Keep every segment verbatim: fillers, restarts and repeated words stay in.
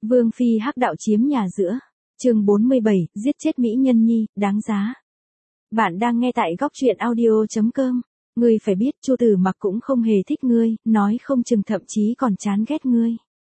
Vương phi hắc đạo chiếm nhà giữa. Chương bốn mươi bảy, giết chết mỹ nhân nhi, đáng giá. Bạn đang nghe tại góc truyện audio chấm com. Ngươi phải biết Chu Tử Mặc cũng không hề thích ngươi, nói không chừng thậm chí còn chán ghét ngươi.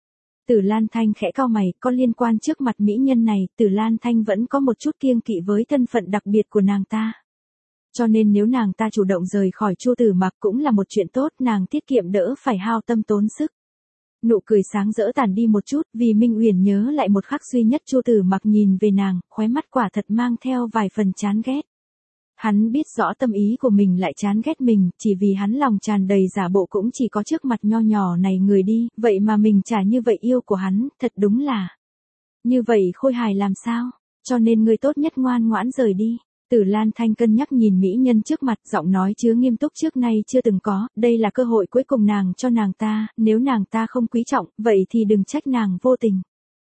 Tử Lan Thanh khẽ cau mày, có liên quan trước mặt mỹ nhân này, Tử Lan Thanh vẫn có một chút kiêng kỵ với thân phận đặc biệt của nàng ta. Cho nên nếu nàng ta chủ động rời khỏi Chu Tử Mặc cũng là một chuyện tốt, nàng tiết kiệm đỡ phải hao tâm tốn sức. Nụ cười sáng rỡ tàn đi một chút, vì Minh Uyển nhớ lại một khắc duy nhất Chu Tử Mặc nhìn về nàng, khóe mắt quả thật mang theo vài phần chán ghét. Hắn biết rõ tâm ý của mình lại chán ghét mình, chỉ vì hắn lòng tràn đầy giả bộ cũng chỉ có trước mặt nho nhỏ này người đi, vậy mà mình trả như vậy yêu của hắn, thật đúng là. Như vậy khôi hài làm sao, cho nên người tốt nhất ngoan ngoãn rời đi. Tử Lan Thanh cân nhắc nhìn mỹ nhân trước mặt, giọng nói chứa nghiêm túc trước nay chưa từng có, đây là cơ hội cuối cùng nàng cho nàng ta, nếu nàng ta không quý trọng, vậy thì đừng trách nàng vô tình.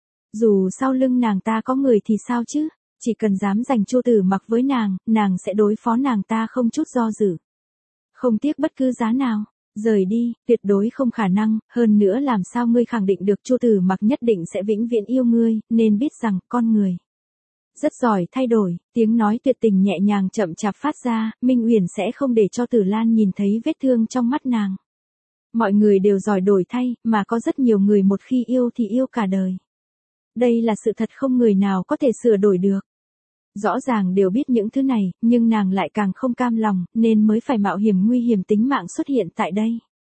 Dù sau lưng nàng ta có người thì sao chứ, chỉ cần dám giành Chu Tử Mặc với nàng, nàng sẽ đối phó nàng ta không chút do dự. Không tiếc bất cứ giá nào, rời đi, tuyệt đối không khả năng, hơn nữa làm sao ngươi khẳng định được Chu Tử Mặc nhất định sẽ vĩnh viễn yêu ngươi, nên biết rằng con người rất giỏi thay đổi, tiếng nói tuyệt tình nhẹ nhàng chậm chạp phát ra, Minh Uyển sẽ không để cho Tử Lan nhìn thấy vết thương trong mắt nàng. Mọi người đều giỏi đổi thay, mà có rất nhiều người một khi yêu thì yêu cả đời. Đây là sự thật không người nào có thể sửa đổi được. Rõ ràng đều biết những thứ này, nhưng nàng lại càng không cam lòng, nên mới phải mạo hiểm nguy hiểm tính mạng xuất hiện tại đây.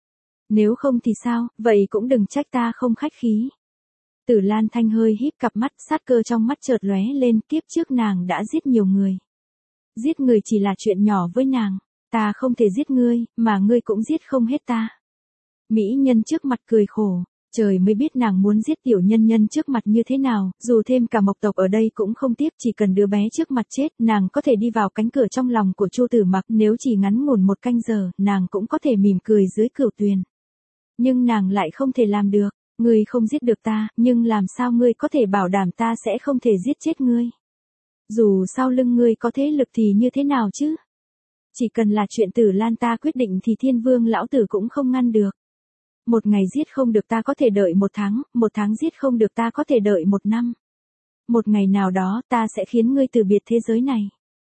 Nếu không thì sao, vậy cũng đừng trách ta không khách khí. Tử Lan Thanh hơi híp cặp mắt, sát cơ trong mắt chợt lóe lên, kiếp trước nàng đã giết nhiều người. Giết người chỉ là chuyện nhỏ với nàng, ta không thể giết ngươi, mà ngươi cũng giết không hết ta. Mỹ nhân trước mặt cười khổ, trời mới biết nàng muốn giết tiểu nhân nhân trước mặt như thế nào, dù thêm cả Mộc tộc ở đây cũng không tiếc, chỉ cần đứa bé trước mặt chết, nàng có thể đi vào cánh cửa trong lòng của Chu Tử Mặc, nếu chỉ ngắn ngủn một canh giờ, nàng cũng có thể mỉm cười dưới cửu tuyền. Nhưng nàng lại không thể làm được. Ngươi không giết được ta, nhưng làm sao ngươi có thể bảo đảm ta sẽ không thể giết chết ngươi? Dù sau lưng ngươi có thế lực thì như thế nào chứ? Chỉ cần là chuyện Tử Lan ta quyết định thì Thiên Vương lão tử cũng không ngăn được. Một ngày giết không được ta có thể đợi một tháng, một tháng giết không được ta có thể đợi một năm. Một ngày nào đó ta sẽ khiến ngươi từ biệt thế giới này.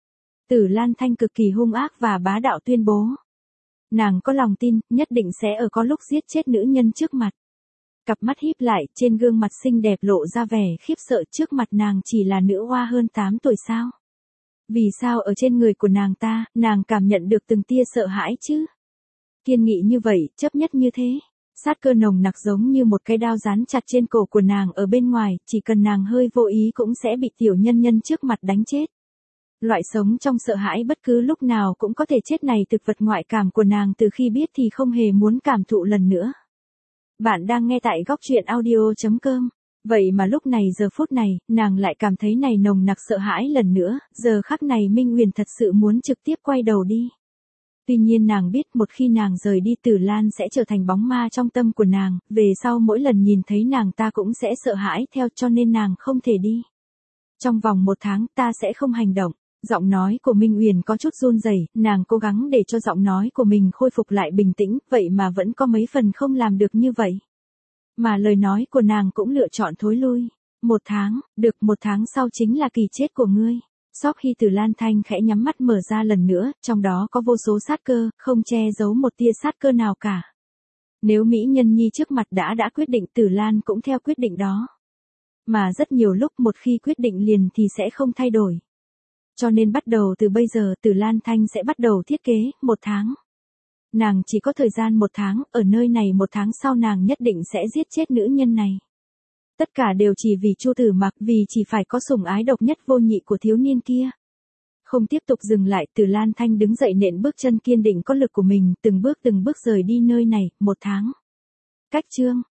Tử Lan Thanh cực kỳ hung ác và bá đạo tuyên bố. Nàng có lòng tin, nhất định sẽ ở có lúc giết chết nữ nhân trước mặt. Cặp mắt híp lại, trên gương mặt xinh đẹp lộ ra vẻ khiếp sợ, trước mặt nàng chỉ là nữ oa hơn tám tuổi sao? Vì sao ở trên người của nàng ta, nàng cảm nhận được từng tia sợ hãi chứ? Kiên nghị như vậy, chấp nhất như thế. Sát cơ nồng nặc giống như một cái đao dán chặt trên cổ của nàng ở bên ngoài, chỉ cần nàng hơi vô ý cũng sẽ bị tiểu nhân nhân trước mặt đánh chết. Loại sống trong sợ hãi bất cứ lúc nào cũng có thể chết này, thực vật ngoại cảm của nàng từ khi biết thì không hề muốn cảm thụ lần nữa. Bạn đang nghe tại góc truyện audio chấm com. Vậy mà lúc này giờ phút này, nàng lại cảm thấy này nồng nặc sợ hãi lần nữa, giờ khắc này Minh Uyển thật sự muốn trực tiếp quay đầu đi. Tuy nhiên nàng biết một khi nàng rời đi Tử Lan sẽ trở thành bóng ma trong tâm của nàng, về sau mỗi lần nhìn thấy nàng ta cũng sẽ sợ hãi theo, cho nên nàng không thể đi. Trong vòng một tháng ta sẽ không hành động. Giọng nói của Minh Uyển có chút run rẩy, nàng cố gắng để cho giọng nói của mình khôi phục lại bình tĩnh, vậy mà vẫn có mấy phần không làm được như vậy. Mà lời nói của nàng cũng lựa chọn thối lui. Một tháng, được một tháng sau chính là kỳ chết của ngươi. Sau khi Tử Lan Thanh khẽ nhắm mắt mở ra lần nữa, trong đó có vô số sát cơ, không che giấu một tia sát cơ nào cả. Nếu mỹ nhân nhi trước mặt đã đã quyết định, Tử Lan cũng theo quyết định đó. Mà rất nhiều lúc một khi quyết định liền thì sẽ không thay đổi. Cho nên bắt đầu từ bây giờ Tử Lan Thanh sẽ bắt đầu thiết kế, một tháng. Nàng chỉ có thời gian một tháng, ở nơi này một tháng sau nàng nhất định sẽ giết chết nữ nhân này. Tất cả đều chỉ vì Chu Tử Mặc, vì chỉ phải có sủng ái độc nhất vô nhị của thiếu niên kia. Không tiếp tục dừng lại, Tử Lan Thanh đứng dậy nện bước chân kiên định có lực của mình, từng bước từng bước rời đi nơi này, một tháng. Cách chương